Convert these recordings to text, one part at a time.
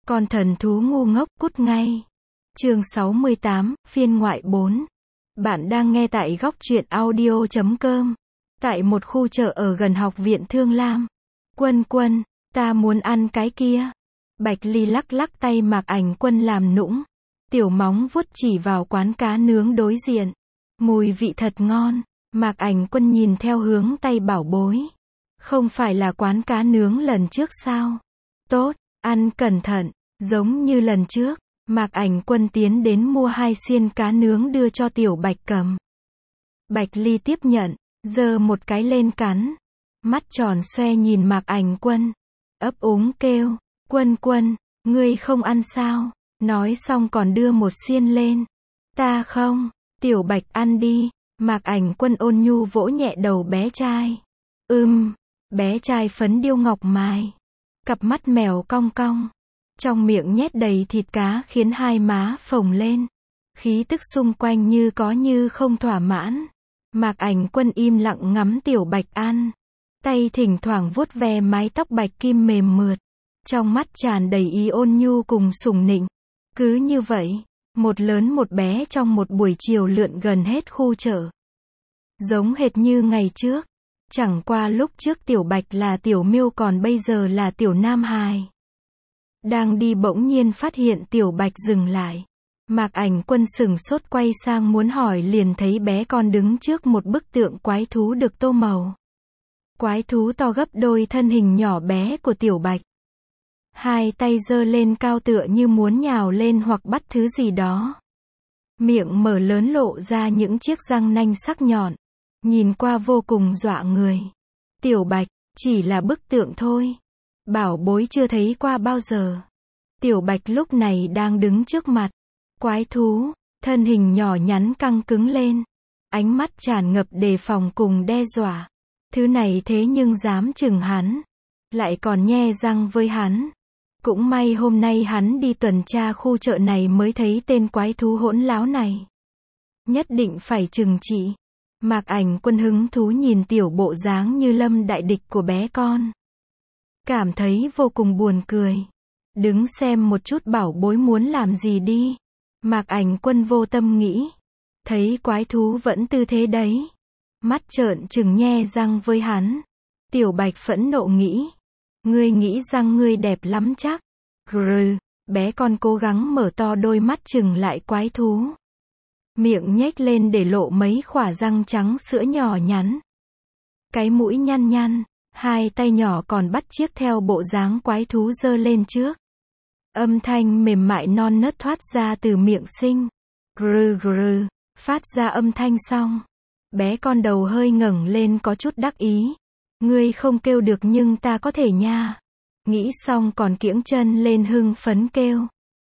Con thần thú ngu ngốc cút ngay. Chương 68, phiên ngoại 4. Bạn đang nghe tại góc truyện audio.com. Tại một khu chợ ở gần học viện Thương Lam. Quân, ta muốn ăn cái kia. Bạch Ly lắc lắc tay Mạc Ảnh Quân làm nũng. Tiểu móng vuốt chỉ vào quán cá nướng đối diện. Mùi vị thật ngon. Mạc Ảnh Quân nhìn theo hướng tay bảo bối. Không phải là quán cá nướng lần trước sao? Tốt, ăn cẩn thận. Giống như lần trước, Mạc Ảnh Quân tiến đến mua 2 xiên cá nướng đưa cho Tiểu Bạch cầm. Bạch Ly tiếp nhận, giơ một cái lên cắn. Mắt tròn xoe nhìn Mạc Ảnh Quân. Ấp úng kêu, Quân, ngươi không ăn sao? Nói xong còn đưa một xiên lên. Ta không, Tiểu Bạch ăn đi. Mạc Ảnh Quân ôn nhu vỗ nhẹ đầu bé trai. Bé trai phấn điêu ngọc mài. Cặp mắt mèo cong cong. Trong miệng nhét đầy thịt cá khiến hai má phồng lên. Khí tức xung quanh như có như không thỏa mãn. Mạc Ảnh Quân im lặng ngắm Tiểu Bạch ăn. Tay thỉnh thoảng vuốt ve mái tóc bạch kim mềm mượt. Trong mắt tràn đầy ý ôn nhu cùng sủng nịnh. Cứ như vậy, một lớn một bé trong một buổi chiều lượn gần hết khu chợ. Giống hệt như ngày trước. Chẳng qua lúc trước Tiểu Bạch là Tiểu Miêu còn bây giờ là Tiểu Nam Hài. Đang đi bỗng nhiên phát hiện Tiểu Bạch dừng lại. Mạc Ảnh Quân sửng sốt quay sang muốn hỏi liền thấy bé con đứng trước một bức tượng quái thú được tô màu. Quái thú to gấp đôi thân hình nhỏ bé của Tiểu Bạch. Hai tay giơ lên cao tựa như muốn nhào lên hoặc bắt thứ gì đó. Miệng mở lớn lộ ra những chiếc răng nanh sắc nhọn. Nhìn qua vô cùng dọa người. Tiểu Bạch, chỉ là bức tượng thôi. Bảo bối chưa thấy qua bao giờ. Tiểu Bạch lúc này đang đứng trước mặt. Quái thú, thân hình nhỏ nhắn căng cứng lên. Ánh mắt tràn ngập đề phòng cùng đe dọa. Thứ này thế nhưng dám chừng hắn. Lại còn nhe răng với hắn. Cũng may hôm nay hắn đi tuần tra khu chợ này mới thấy tên quái thú hỗn láo này. Nhất định phải trừng trị. Mạc Ảnh Quân hứng thú nhìn tiểu bộ dáng như lâm đại địch của bé con. Cảm thấy vô cùng buồn cười. Đứng xem một chút bảo bối muốn làm gì đi. Mạc Ảnh Quân vô tâm nghĩ. Thấy quái thú vẫn tư thế đấy. Mắt trợn trừng nhe răng với hắn. Tiểu Bạch phẫn nộ nghĩ. Ngươi nghĩ rằng ngươi đẹp lắm chắc. Grừ, bé con cố gắng mở to đôi mắt trừng lại quái thú. Miệng nhếch lên để lộ mấy khỏa răng trắng sữa nhỏ nhắn. Cái mũi nhăn nhăn. Hai tay nhỏ còn bắt chiếc theo bộ dáng quái thú giơ lên trước. Âm thanh mềm mại non nớt thoát ra từ miệng sinh. Grừ, phát ra âm thanh xong. Bé con đầu hơi ngẩng lên có chút đắc ý. Ngươi không kêu được nhưng ta có thể nha. Nghĩ xong còn kiễng chân lên hưng phấn kêu.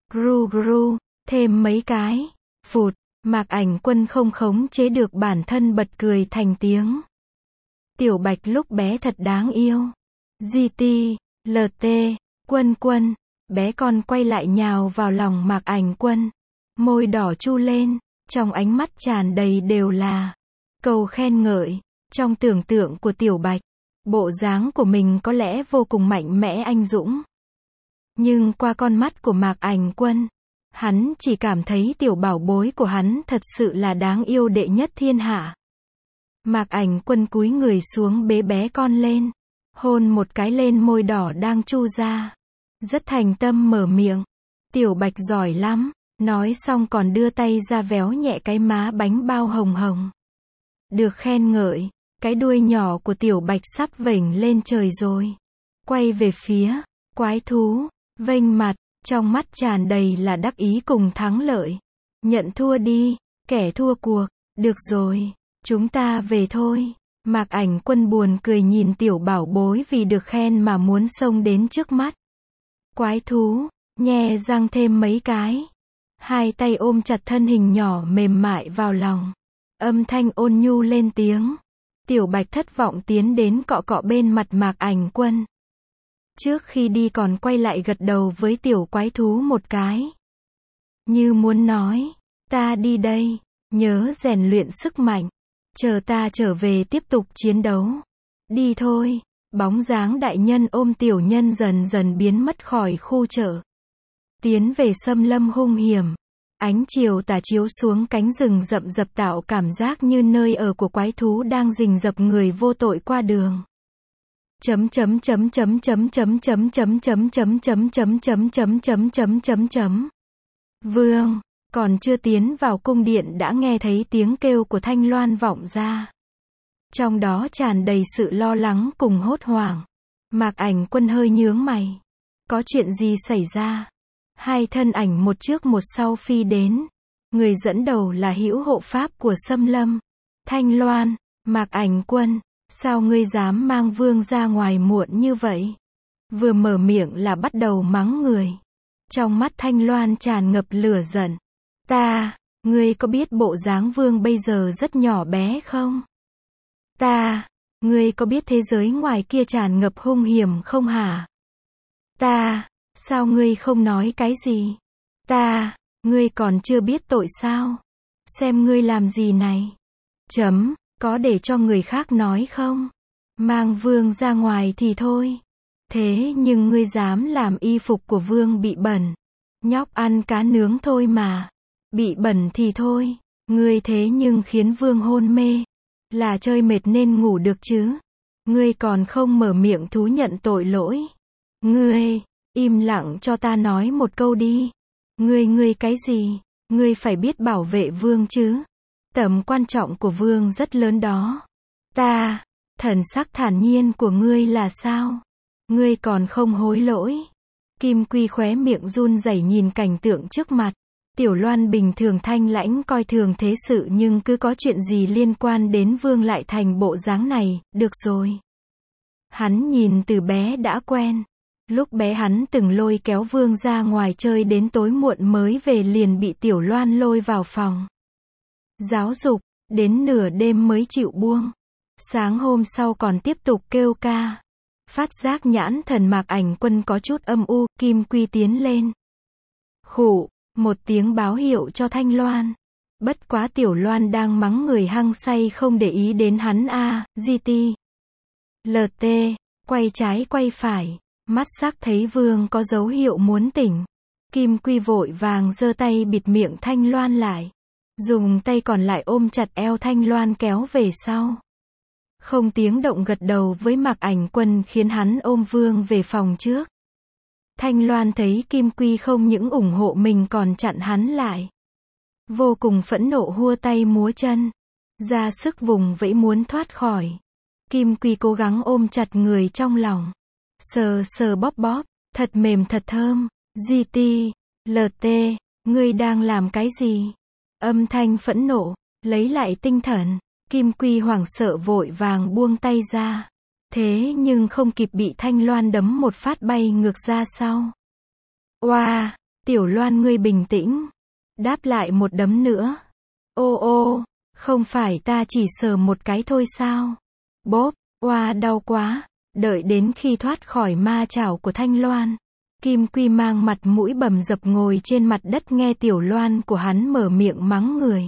Gru, thêm mấy cái. Phụt, Mạc Ảnh Quân không khống chế được bản thân bật cười thành tiếng. Tiểu Bạch lúc bé thật đáng yêu. GT, LT, Quân, bé con quay lại nhào vào lòng Mạc Ảnh Quân. Môi đỏ chu lên, trong ánh mắt tràn đầy đều là câu khen ngợi. Trong tưởng tượng của Tiểu Bạch, bộ dáng của mình có lẽ vô cùng mạnh mẽ anh dũng. Nhưng qua con mắt của Mạc Ảnh Quân, hắn chỉ cảm thấy tiểu bảo bối của hắn thật sự là đáng yêu đệ nhất thiên hạ. Mạc Ảnh Quân cúi người xuống bế bé con lên. Hôn một cái lên môi đỏ đang chu ra. Rất thành tâm mở miệng. Tiểu Bạch giỏi lắm. Nói xong còn đưa tay ra véo nhẹ cái má bánh bao hồng hồng. Được khen ngợi. Cái đuôi nhỏ của Tiểu Bạch sắp vểnh lên trời rồi. Quay về phía quái thú. Vênh mặt. Trong mắt tràn đầy là đắc ý cùng thắng lợi. Nhận thua đi. Kẻ thua cuộc. Được rồi. Chúng ta về thôi. Mạc Ảnh Quân buồn cười nhìn tiểu bảo bối vì được khen mà muốn xông đến trước mắt. Quái thú, nhe răng thêm mấy cái. Hai tay ôm chặt thân hình nhỏ mềm mại vào lòng. Âm thanh ôn nhu lên tiếng. Tiểu Bạch thất vọng tiến đến cọ cọ bên mặt Mạc Ảnh Quân. Trước khi đi còn quay lại gật đầu với tiểu quái thú một cái. Như muốn nói, ta đi đây, nhớ rèn luyện sức mạnh. Chờ ta trở về tiếp tục chiến đấu. Đi thôi. Bóng dáng đại nhân ôm tiểu nhân dần dần biến mất khỏi khu chợ. Tiến về xâm lâm hung hiểm. Ánh chiều tà chiếu xuống cánh rừng rậm rập tạo cảm giác như nơi ở của quái thú đang rình rập người vô tội qua đường. Chấm chấm chấm chấm chấm chấm chấm chấm chấm chấm chấm chấm chấm chấm chấm chấm chấm chấm. Vương còn chưa tiến vào cung điện đã nghe thấy tiếng kêu của Thanh Loan vọng ra. Trong đó tràn đầy sự lo lắng cùng hốt hoảng. Mạc Ảnh Quân hơi nhướng mày. Có chuyện gì xảy ra? Hai thân ảnh một trước một sau phi đến. Người dẫn đầu là hữu hộ pháp của xâm lâm. Thanh Loan, Mạc Ảnh Quân, sao ngươi dám mang vương ra ngoài muộn như vậy? Vừa mở miệng là bắt đầu mắng người. Trong mắt Thanh Loan tràn ngập lửa giận. Ngươi có biết bộ dáng vương bây giờ rất nhỏ bé không? Ngươi có biết thế giới ngoài kia tràn ngập hung hiểm không hả? Sao ngươi không nói cái gì? Ngươi còn chưa biết tội sao? Xem ngươi làm gì này? Có để cho người khác nói không? Mang vương ra ngoài thì thôi. Thế nhưng ngươi dám làm y phục của vương bị bẩn. Nhóc ăn cá nướng thôi mà. Bị bẩn thì thôi. Ngươi thế nhưng khiến vương hôn mê. Là chơi mệt nên ngủ được chứ? Ngươi còn không mở miệng thú nhận tội lỗi. Ngươi, im lặng cho ta nói một câu đi. Ngươi cái gì? Ngươi phải biết bảo vệ vương chứ. Tầm quan trọng của vương rất lớn đó. Thần sắc thản nhiên của ngươi là sao? Ngươi còn không hối lỗi. Kim Quy khóe miệng run rẩy nhìn cảnh tượng trước mặt. Tiểu Loan bình thường thanh lãnh coi thường thế sự nhưng cứ có chuyện gì liên quan đến vương lại thành bộ dáng này, được rồi. Hắn nhìn từ bé đã quen. Lúc bé hắn từng lôi kéo vương ra ngoài chơi đến tối muộn mới về liền bị Tiểu Loan lôi vào phòng. Giáo dục, đến nửa đêm mới chịu buông. Sáng hôm sau còn tiếp tục kêu ca. Phát giác nhãn thần Mạc Ảnh Quân có chút âm u, Kim Quy tiến lên. Khụ, một tiếng báo hiệu cho Thanh Loan. Bất quá Tiểu Loan đang mắng người hăng say không để ý đến hắn GT. LT, quay trái quay phải. Mắt sắc thấy vương có dấu hiệu muốn tỉnh. Kim Quy vội vàng giơ tay bịt miệng Thanh Loan lại. Dùng tay còn lại ôm chặt eo Thanh Loan kéo về sau. Không tiếng động gật đầu với Mạc Ảnh Quân khiến hắn ôm vương về phòng trước. Thanh Loan thấy Kim Quy không những ủng hộ mình còn chặn hắn lại. Vô cùng phẫn nộ hua tay múa chân. Ra sức vùng vẫy muốn thoát khỏi. Kim Quy cố gắng ôm chặt người trong lòng. Sờ sờ bóp bóp, thật mềm thật thơm. GT, LT, ngươi đang làm cái gì? Âm thanh phẫn nộ, lấy lại tinh thần. Kim Quy hoảng sợ vội vàng buông tay ra. Thế nhưng không kịp bị Thanh Loan đấm một phát bay ngược ra sau. Oa, Tiểu Loan ngươi bình tĩnh. Đáp lại một đấm nữa. Ô, không phải ta chỉ sờ một cái thôi sao? Bóp, oa đau quá. Đợi đến khi thoát khỏi ma chảo của Thanh Loan. Kim Quy mang mặt mũi bầm dập ngồi trên mặt đất nghe Tiểu Loan của hắn mở miệng mắng người.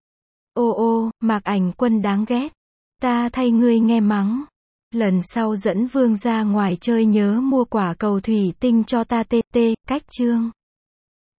Ô, Mạc Ảnh Quân đáng ghét. Ta thay ngươi nghe mắng. Lần sau dẫn vương ra ngoài chơi nhớ mua quả cầu thủy tinh cho ta. Cách chương.